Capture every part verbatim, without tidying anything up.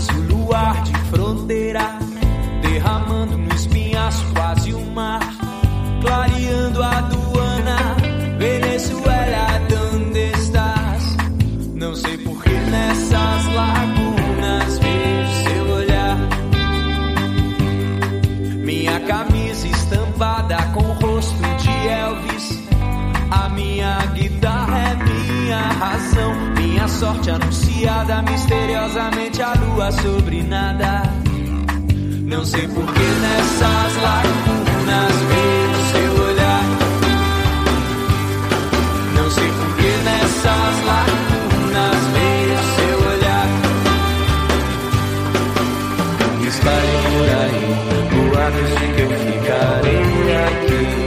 doze o luar de fronteira, derramando no espinhaço quase um mar, clareando a aduana. Venezuela, donde estás? Não sei por que nessas lagunas vejo seu olhar. Minha camisa estampada com o rosto de Elvis, a minha guitarra é minha razão, minha sorte anunciada misteriosamente, a lua sobre nada. Não sei por que nessas lagunas vejo seu olhar. Não sei por que nessas lagunas vejo seu olhar. Espalhe por aí boatos de que eu ficarei aqui.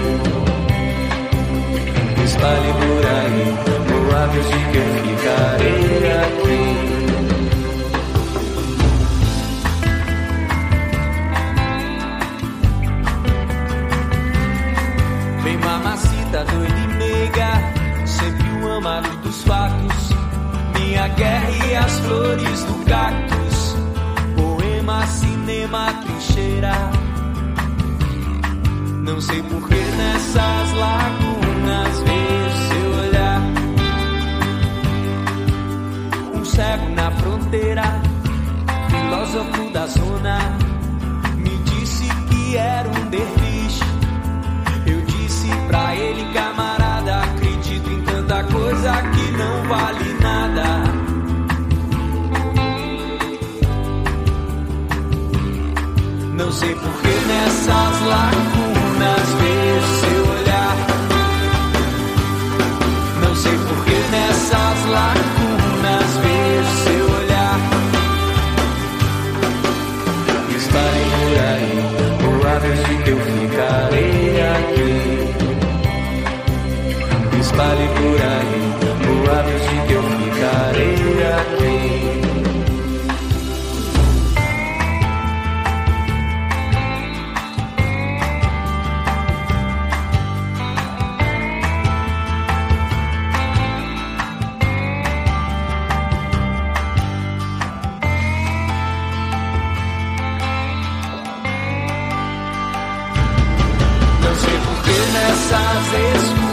Espalhe por aí boatos de que eu ficarei aqui. Vem mamacita doida e meiga, sempre o amado dos fatos, minha guerra e as flores do cactus, poema, cinema, trincheira. Não sei por que nessas lagunas vejo seu olhar. Um cego na fronteira, filósofo da zona, me disse que era um derviche. Eu disse pra ele, camarada, acredito em tanta coisa que não vale nada. Não sei por que nessas lagunas vejo seu olhar. Não sei por que nessas lagunas vejo seu olhar. Espalhe por aí boatos de que eu ficarei aqui. Espalhe por aí boatos de que eu ficarei aqui. Nessas